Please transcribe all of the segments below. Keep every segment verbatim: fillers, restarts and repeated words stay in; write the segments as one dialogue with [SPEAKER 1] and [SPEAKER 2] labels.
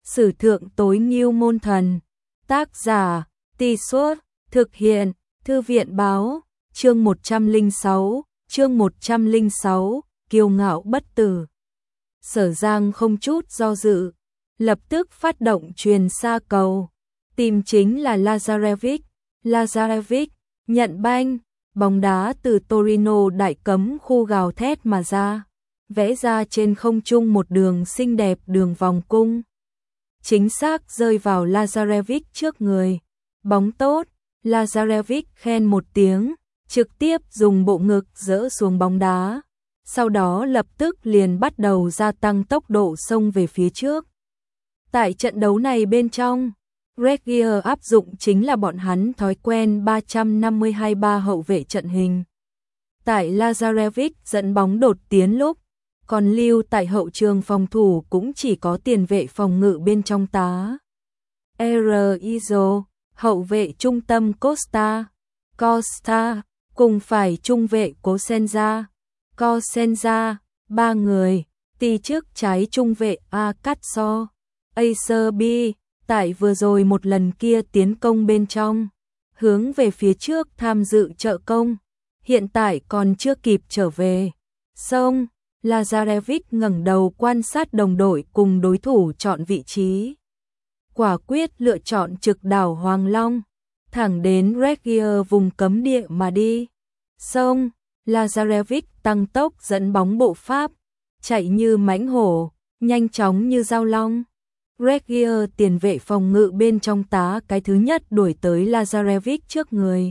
[SPEAKER 1] Sử thượng tối ngưu môn thần. Tác giả, Tì Suốt, thực hiện, Thư viện báo, chương một trăm lẻ sáu, chương một trăm lẻ sáu, kiêu ngạo bất tử. Sở Giang không chút do dự, lập tức phát động truyền xa cầu, tìm chính là Lazarevic. Lazarevic nhận banh, bóng đá từ Torino đại cấm khu gào thét mà ra, vẽ ra trên không trung một đường xinh đẹp đường vòng cung. Chính xác rơi vào Lazarevic trước người. Bóng tốt, Lazarevic khen một tiếng, trực tiếp dùng bộ ngực dỡ xuống bóng đá. Sau đó lập tức liền bắt đầu gia tăng tốc độ xông về phía trước. Tại trận đấu này bên trong, Regia áp dụng chính là bọn hắn thói quen ba năm hai ba hậu vệ trận hình. Tại Lazarevic dẫn bóng đột tiến lúc, còn lưu tại hậu trường phòng thủ cũng chỉ có tiền vệ phòng ngự bên trong tá. Erizo, hậu vệ trung tâm Costa, Costa, cùng phải trung vệ Cosenza, Cosenza, ba người, tì trước trái trung vệ Acatso, Acerbi, tại vừa rồi một lần kia tiến công bên trong, hướng về phía trước tham dự trợ công, hiện tại còn chưa kịp trở về. Xong, Lazarevic ngẩng đầu quan sát đồng đội cùng đối thủ chọn vị trí. Quả quyết lựa chọn trực đảo Hoàng Long, thẳng đến Regia vùng cấm địa mà đi. Xong, Lazarevic tăng tốc dẫn bóng bộ Pháp, chạy như mãnh hổ, nhanh chóng như dao long. Regia tiền vệ phòng ngự bên trong tá cái thứ nhất đuổi tới Lazarevic trước người.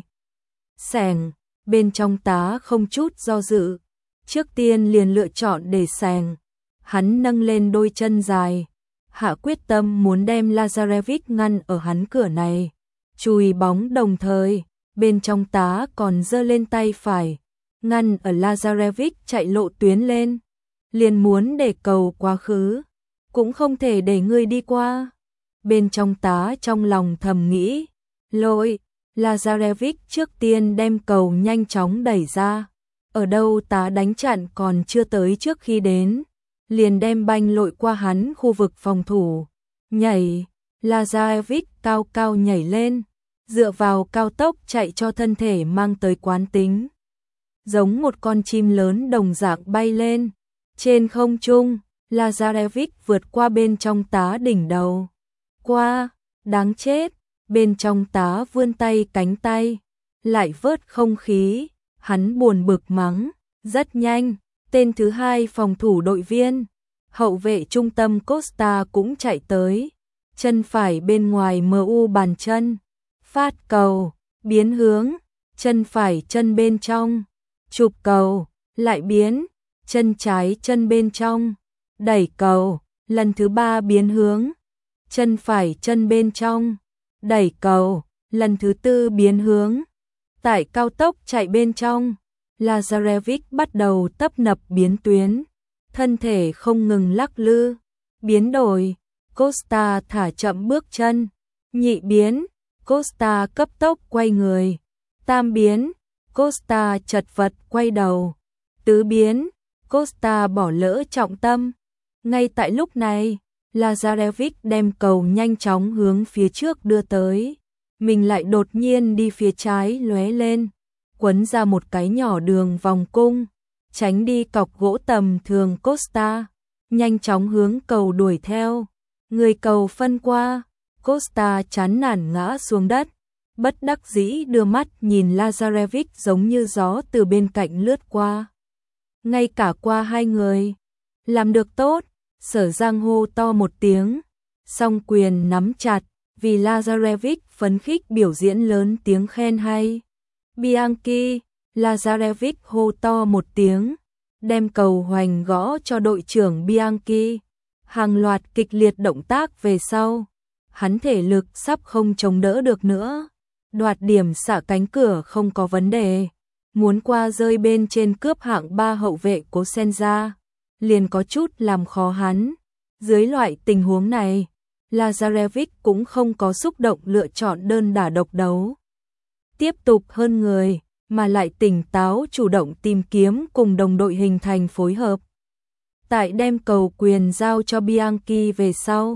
[SPEAKER 1] Sèng, bên trong tá không chút do dự, trước tiên liền lựa chọn để sèng. Hắn nâng lên đôi chân dài, hạ quyết tâm muốn đem Lazarevic ngăn ở hắn cửa này. Chùi bóng đồng thời, bên trong tá còn giơ lên tay phải, ngăn ở Lazarevic chạy lộ tuyến lên. Liền muốn để cầu quá khứ, cũng không thể để ngươi đi qua. Bên trong tá trong lòng thầm nghĩ, lỗi, Lazarevic trước tiên đem cầu nhanh chóng đẩy ra. Ở đâu tá đánh chặn còn chưa tới trước khi đến, liền đem banh lội qua hắn khu vực phòng thủ. Nhảy, Lazarevic cao cao nhảy lên, dựa vào cao tốc chạy cho thân thể mang tới quán tính. Giống một con chim lớn đồng dạng bay lên, trên không trung, Lazarevic vượt qua bên trong tá đỉnh đầu. Qua, đáng chết, bên trong tá vươn tay cánh tay, lại vớt không khí, hắn buồn bực mắng, rất nhanh, tên thứ hai phòng thủ đội viên, hậu vệ trung tâm Costa cũng chạy tới, chân phải bên ngoài em u bàn chân, phát cầu, biến hướng, chân phải chân bên trong, chụp cầu, lại biến, chân trái chân bên trong, đẩy cầu, lần thứ ba biến hướng, chân phải chân bên trong, đẩy cầu, lần thứ tư biến hướng. Tại cao tốc chạy bên trong, Lazarevic bắt đầu tấp nập biến tuyến, thân thể không ngừng lắc lư, biến đổi, Costa thả chậm bước chân, nhị biến, Costa cấp tốc quay người, tam biến, Costa chật vật quay đầu, tứ biến, Costa bỏ lỡ trọng tâm. Ngay tại lúc này, Lazarevic đem cầu nhanh chóng hướng phía trước đưa tới, mình lại đột nhiên đi phía trái lóe lên, quấn ra một cái nhỏ đường vòng cung, tránh đi cọc gỗ tầm thường Costa, nhanh chóng hướng cầu đuổi theo. Người cầu phân qua, Costa chán nản ngã xuống đất, bất đắc dĩ đưa mắt nhìn Lazarevic giống như gió từ bên cạnh lướt qua. Ngay cả qua hai người, làm được tốt, Sở Giang hô to một tiếng, song quyền nắm chặt, vì Lazarevic phấn khích biểu diễn lớn tiếng khen hay. Bianchi, Lazarevic hô to một tiếng, đem cầu hoành gõ cho đội trưởng Bianchi. Hàng loạt kịch liệt động tác về sau, hắn thể lực sắp không chống đỡ được nữa, đoạt điểm xả cánh cửa không có vấn đề, muốn qua rơi bên trên cướp hạng ba hậu vệ Cosenza, liền có chút làm khó hắn. Dưới loại tình huống này, Lazarevic cũng không có xúc động lựa chọn đơn đả độc đấu, tiếp tục hơn người, mà lại tỉnh táo chủ động tìm kiếm cùng đồng đội hình thành phối hợp. Tại đem cầu quyền giao cho Bianchi về sau,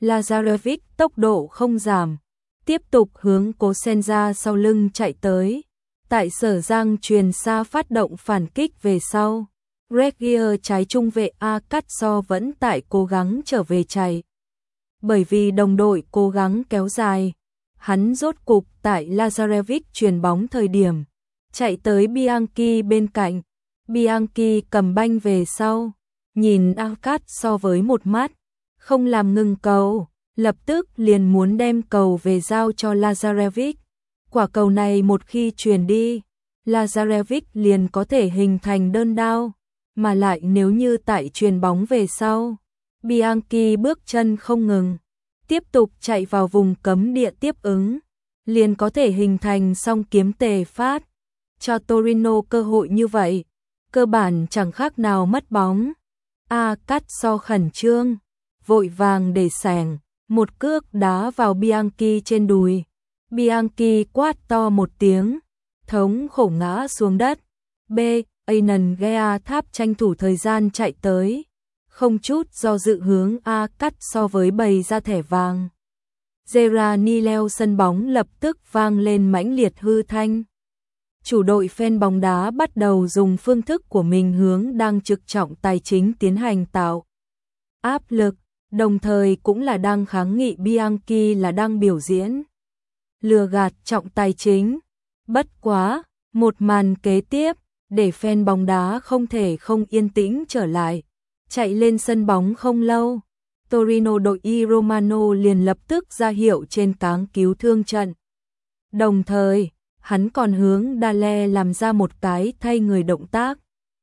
[SPEAKER 1] Lazarevic tốc độ không giảm, tiếp tục hướng Cố Senja sau lưng chạy tới. Tại Sở Giang truyền xa phát động phản kích về sau. Regier trái trung vệ Akatso vẫn tại cố gắng trở về chạy. Bởi vì đồng đội cố gắng kéo dài, hắn rốt cục tại Lazarevic truyền bóng thời điểm, chạy tới Bianchi bên cạnh. Bianchi cầm banh về sau, nhìn Akatso với một mắt, không làm ngừng cầu, lập tức liền muốn đem cầu về giao cho Lazarevic. Quả cầu này một khi truyền đi, Lazarevic liền có thể hình thành đơn đao, mà lại nếu như tại truyền bóng về sau, Bianchi bước chân không ngừng, tiếp tục chạy vào vùng cấm địa tiếp ứng, liền có thể hình thành song kiếm tề phát, cho Torino cơ hội như vậy, cơ bản chẳng khác nào mất bóng. Akatso khẩn trương, vội vàng để sẻng, một cước đá vào Bianchi trên đùi. Bianchi quát to một tiếng, thống khổ ngã xuống đất. B. Anan Gea Tháp tranh thủ thời gian chạy tới, không chút do dự hướng Akatso với bày ra thẻ vàng. Gerrani leo sân bóng lập tức vang lên mãnh liệt hư thanh. Chủ đội fan bóng đá bắt đầu dùng phương thức của mình hướng đang trực trọng tài chính tiến hành tạo áp lực, đồng thời cũng là đang kháng nghị Bianchi là đang biểu diễn lừa gạt trọng tài chính. Bất quá, một màn kế tiếp, để fan bóng đá không thể không yên tĩnh trở lại. Chạy lên sân bóng không lâu, Torino đội Y Romano liền lập tức ra hiệu trên cáng cứu thương trận. Đồng thời, hắn còn hướng Dale làm ra một cái thay người động tác.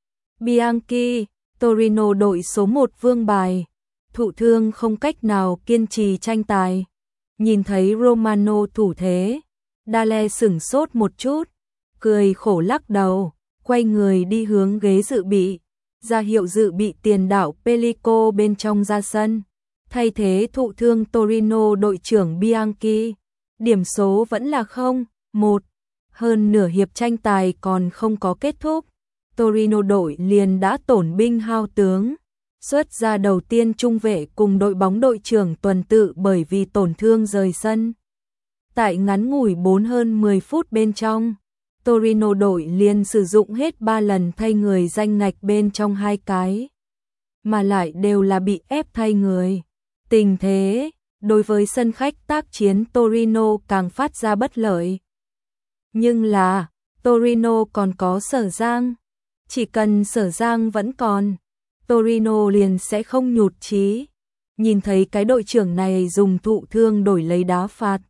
[SPEAKER 1] Bianchi, Torino đội số một vương bài, thụ thương không cách nào kiên trì tranh tài. Nhìn thấy Romano thủ thế, Dale sửng sốt một chút, cười khổ lắc đầu, quay người đi hướng ghế dự bị, ra hiệu dự bị tiền đạo Pellico bên trong ra sân, thay thế thụ thương Torino đội trưởng Bianchi. Điểm số vẫn là không một, hơn nửa hiệp tranh tài còn không có kết thúc, Torino đội liền đã tổn binh hao tướng. Xuất ra đầu tiên trung vệ cùng đội bóng đội trưởng tuần tự bởi vì tổn thương rời sân. Tại ngắn ngủi bốn hơn mười phút bên trong, Torino đội liền sử dụng hết ba lần thay người danh ngạch bên trong hai cái, mà lại đều là bị ép thay người. Tình thế, đối với sân khách tác chiến Torino càng phát ra bất lợi. Nhưng là, Torino còn có Sở Giang. Chỉ cần Sở Giang vẫn còn, Torino liền sẽ không nhụt chí. Nhìn thấy cái đội trưởng này dùng thụ thương đổi lấy đá phạt,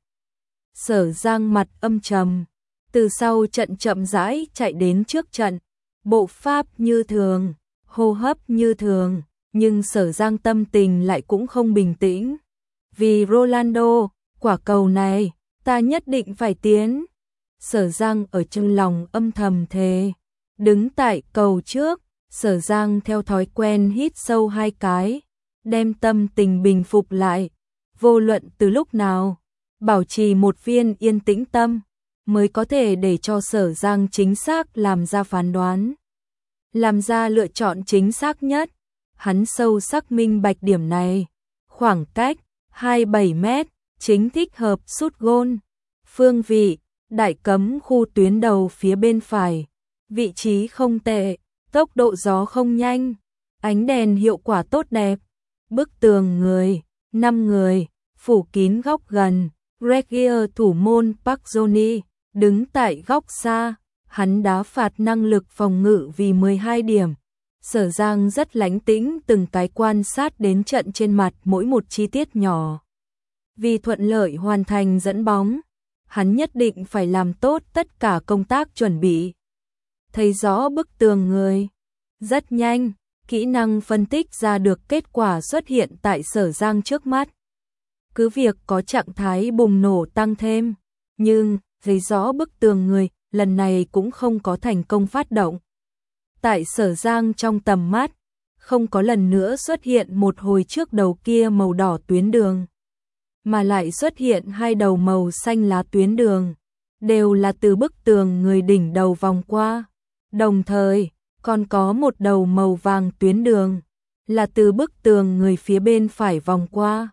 [SPEAKER 1] Sở Giang mặt âm trầm, từ sau trận chậm rãi chạy đến trước trận, bộ pháp như thường, hô hấp như thường, nhưng Sở Giang tâm tình lại cũng không bình tĩnh. Vì Rolando, quả cầu này, ta nhất định phải tiến. Sở Giang ở trong lòng âm thầm thề. Đứng tại cầu trước, Sở Giang theo thói quen hít sâu hai cái, đem tâm tình bình phục lại. Vô luận từ lúc nào, bảo trì một viên yên tĩnh tâm, mới có thể để cho Sở Giang chính xác làm ra phán đoán, làm ra lựa chọn chính xác nhất. Hắn sâu sắc minh bạch điểm này. Khoảng cách hai mươi bảy mét, chính thích hợp sút gôn. Phương vị, đại cấm khu tuyến đầu phía bên phải. Vị trí không tệ, tốc độ gió không nhanh, ánh đèn hiệu quả tốt đẹp. Bức tường người, năm người, phủ kín góc gần. Regier thủ môn Pazzoni, đứng tại góc xa, hắn đá phạt năng lực phòng ngự vì mười hai điểm. Sở Giang rất lánh tĩnh từng cái quan sát đến trận trên mặt mỗi một chi tiết nhỏ. Vì thuận lợi hoàn thành dẫn bóng, hắn nhất định phải làm tốt tất cả công tác chuẩn bị. Thấy rõ bức tường người, rất nhanh, kỹ năng phân tích ra được kết quả xuất hiện tại Sở Giang trước mắt. Cứ việc có trạng thái bùng nổ tăng thêm, nhưng thấy rõ bức tường người, lần này cũng không có thành công phát động. Tại Sở Giang trong tầm mắt, không có lần nữa xuất hiện một hồi trước đầu kia màu đỏ tuyến đường, mà lại xuất hiện hai đầu màu xanh lá tuyến đường, đều là từ bức tường người đỉnh đầu vòng qua. Đồng thời, còn có một đầu màu vàng tuyến đường, là từ bức tường người phía bên phải vòng qua.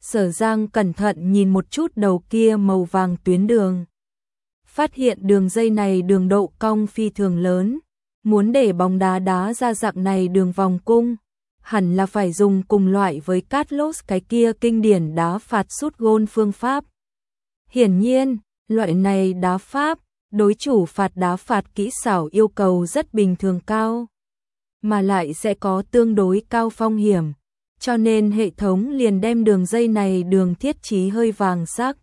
[SPEAKER 1] Sở Giang cẩn thận nhìn một chút đầu kia màu vàng tuyến đường. Phát hiện đường dây này đường độ cong phi thường lớn, muốn để bóng đá đá ra dạng này đường vòng cung, hẳn là phải dùng cùng loại với Carlos cái kia kinh điển đá phạt sút gôn phương pháp. Hiển nhiên, loại này đá pháp, đối chủ phạt đá phạt kỹ xảo yêu cầu rất bình thường cao, mà lại sẽ có tương đối cao phong hiểm, cho nên hệ thống liền đem đường dây này đường thiết trí hơi vàng sắc.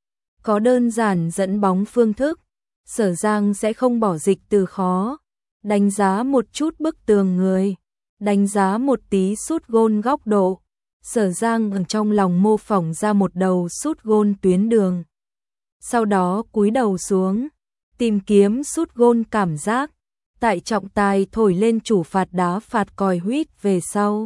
[SPEAKER 1] Có đơn giản dẫn bóng phương thức, Sở Giang sẽ không bỏ dịch từ khó, đánh giá một chút bức tường người, đánh giá một tí sút gôn góc độ. Sở Giang ở trong lòng mô phỏng ra một đầu sút gôn tuyến đường. Sau đó cúi đầu xuống, tìm kiếm sút gôn cảm giác, tại trọng tài thổi lên chủ phạt đá phạt còi huýt về sau.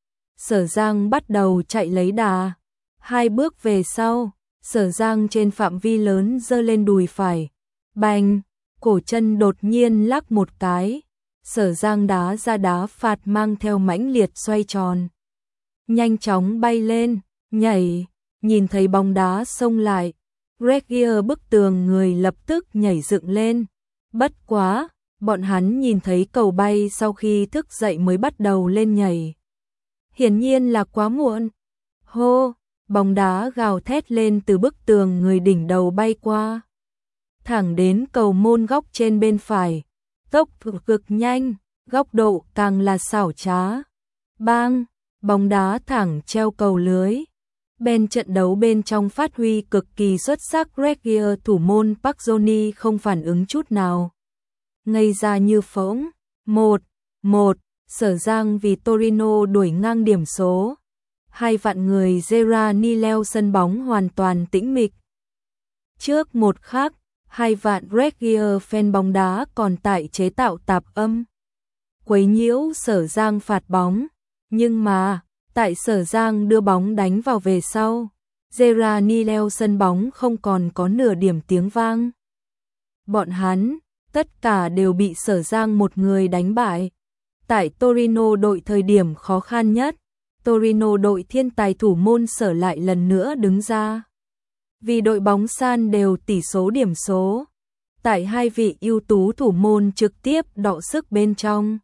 [SPEAKER 1] Sở Giang bắt đầu chạy lấy đà, hai bước về sau, Sở Giang trên phạm vi lớn giơ lên đùi phải, bành, cổ chân đột nhiên lắc một cái, Sở Giang đá ra đá phạt mang theo mãnh liệt xoay tròn. Nhanh chóng bay lên, nhảy, nhìn thấy bóng đá xông lại, Regier bức tường người lập tức nhảy dựng lên. Bất quá, bọn hắn nhìn thấy cầu bay sau khi thức dậy mới bắt đầu lên nhảy. Hiển nhiên là quá muộn. Hô, bóng đá gào thét lên từ bức tường người đỉnh đầu bay qua, thẳng đến cầu môn góc trên bên phải. Tốc độ cực nhanh, góc độ càng là xảo trá. Bang, bóng đá thẳng treo cầu lưới. Bên trận đấu bên trong phát huy cực kỳ xuất sắc, Regier thủ môn Park Johnny không phản ứng chút nào, ngây ra như phỗng. Một, một, Sở Giang vì Torino đuổi ngang điểm số. Hai vạn người Geranileo sân bóng hoàn toàn tĩnh mịch. Trước một khắc, hai vạn Regier fan bóng đá còn tại chế tạo tạp âm, quấy nhiễu Sở Giang phạt bóng, nhưng mà tại Sở Giang đưa bóng đánh vào về sau, Geranileo sân bóng không còn có nửa điểm tiếng vang. Bọn hắn, tất cả đều bị Sở Giang một người đánh bại. Tại Torino đội thời điểm khó khăn nhất, Torino đội thiên tài thủ môn Sở lại lần nữa đứng ra. Vì đội bóng san đều tỷ số điểm số, tại hai vị ưu tú thủ môn trực tiếp đọ sức bên trong,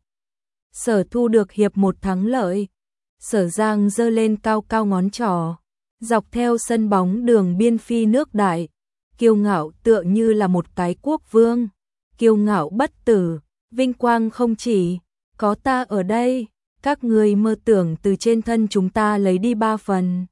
[SPEAKER 1] Sở thu được hiệp một thắng lợi. Sở Giang giơ lên cao cao ngón trỏ, dọc theo sân bóng đường biên phi nước đại, kiêu ngạo tựa như là một cái quốc vương, kiêu ngạo bất tử, vinh quang không chỉ, có ta ở đây, các người mơ tưởng từ trên thân chúng ta lấy đi ba phần.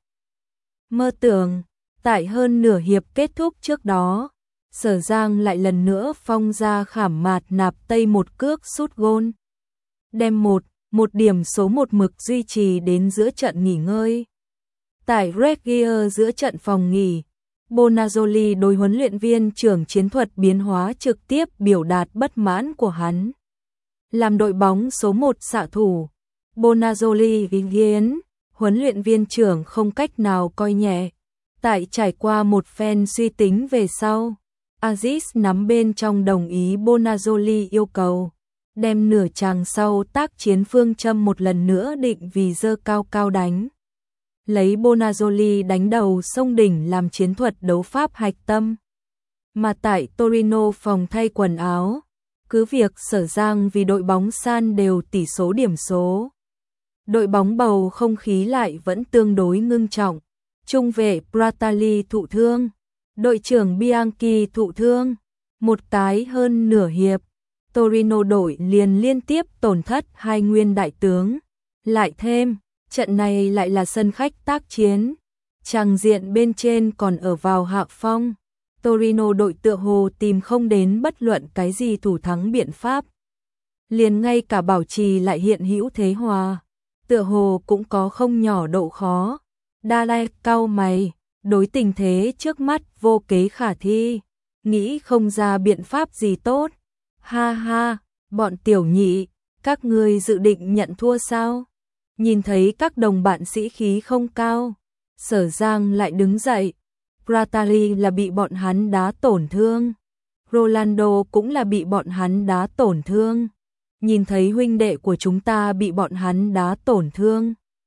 [SPEAKER 1] Mơ tưởng, tại hơn nửa hiệp kết thúc trước đó, Sở Giang lại lần nữa phong ra khảm mạt nạp tây một cước sút gôn, đem một Một điểm số một mực duy trì đến giữa trận nghỉ ngơi. Tại Regier giữa trận phòng nghỉ, Bonazzoli đối huấn luyện viên trưởng chiến thuật biến hóa trực tiếp biểu đạt bất mãn của hắn. Làm đội bóng số một xạ thủ, Bonazzoli ý kiến, huấn luyện viên trưởng không cách nào coi nhẹ. Tại trải qua một phen suy tính về sau, Aziz nắm bên trong đồng ý Bonazzoli yêu cầu, đem nửa chàng sau tác chiến phương châm một lần nữa định vì dơ cao cao đánh. Lấy Bonazzoli đánh đầu sông đỉnh làm chiến thuật đấu pháp hạch tâm. Mà tại Torino phòng thay quần áo, cứ việc Sở Giang vì đội bóng san đều tỷ số điểm số, đội bóng bầu không khí lại vẫn tương đối ngưng trọng. Trung vệ Pratali thụ thương, đội trưởng Bianchi thụ thương, một cái hơn nửa hiệp, Torino đội liền liên tiếp tổn thất hai nguyên đại tướng. Lại thêm, trận này lại là sân khách tác chiến, tràng diện bên trên còn ở vào hạ phong. Torino đội tựa hồ tìm không đến bất luận cái gì thủ thắng biện pháp. Liền ngay cả bảo trì lại hiện hữu thế hòa, tựa hồ cũng có không nhỏ độ khó. Dalai cau mày, đối tình thế trước mắt vô kế khả thi, nghĩ không ra biện pháp gì tốt. Ha ha, bọn tiểu nhị, các ngươi dự định nhận thua sao? Nhìn thấy các đồng bạn sĩ khí không cao, Sở Giang lại đứng dậy. Pratali là bị bọn hắn đá tổn thương, Rolando cũng là bị bọn hắn đá tổn thương. Nhìn thấy huynh đệ của chúng ta bị bọn hắn đá tổn thương,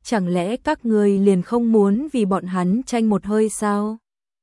[SPEAKER 1] chẳng lẽ các ngươi liền không muốn vì bọn hắn tranh một hơi sao?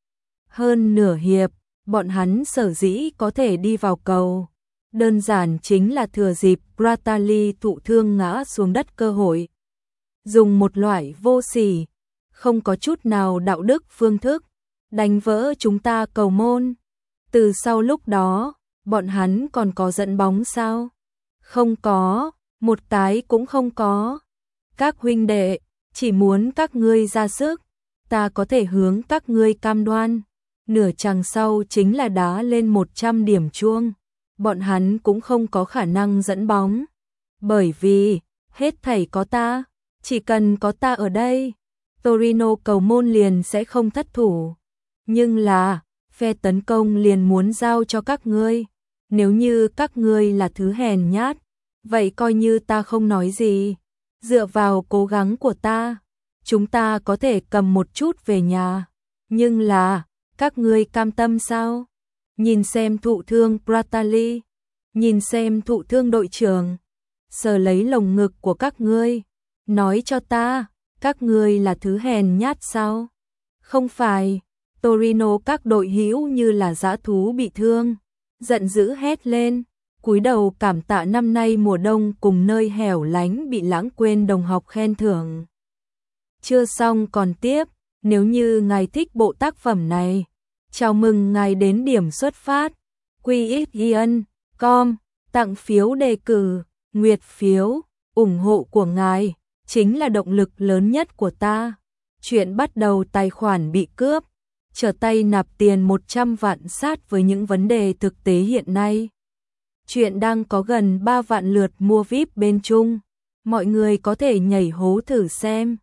[SPEAKER 1] Hơn nửa hiệp, bọn hắn sở dĩ có thể đi vào cầu, đơn giản chính là thừa dịp Bratali thụ thương ngã xuống đất cơ hội. Dùng một loại vô sỉ, không có chút nào đạo đức phương thức, đánh vỡ chúng ta cầu môn. Từ sau lúc đó, bọn hắn còn có dẫn bóng sao? Không có, một cái cũng không có. Các huynh đệ, chỉ muốn các ngươi ra sức, ta có thể hướng các ngươi cam đoan. Nửa chặng sau chính là đá lên một trăm điểm chuông, bọn hắn cũng không có khả năng dẫn bóng. Bởi vì, hết thảy có ta, chỉ cần có ta ở đây, Torino cầu môn liền sẽ không thất thủ. Nhưng là, phe tấn công liền muốn giao cho các ngươi. Nếu như các ngươi là thứ hèn nhát, vậy coi như ta không nói gì. Dựa vào cố gắng của ta, chúng ta có thể cầm một chút về nhà. Nhưng là, các ngươi cam tâm sao? Nhìn xem thụ thương Bratali, nhìn xem thụ thương đội trưởng, sờ lấy lồng ngực của các ngươi, nói cho ta, các ngươi là thứ hèn nhát sao? Không phải. Torino các đội hữu như là dã thú bị thương, giận dữ hét lên, cúi đầu cảm tạ năm nay mùa đông cùng nơi hẻo lánh bị lãng quên đồng học khen thưởng. Chưa xong còn tiếp, nếu như ngài thích bộ tác phẩm này, chào mừng ngài đến điểm xuất phát, quy ích chấm com, tặng phiếu đề cử, nguyệt phiếu, ủng hộ của ngài, chính là động lực lớn nhất của ta. Chuyện bắt đầu tài khoản bị cướp, trở tay nạp tiền một trăm vạn sát với những vấn đề thực tế hiện nay. Chuyện đang có gần ba vạn lượt mua víp bên Trung, mọi người có thể nhảy hố thử xem.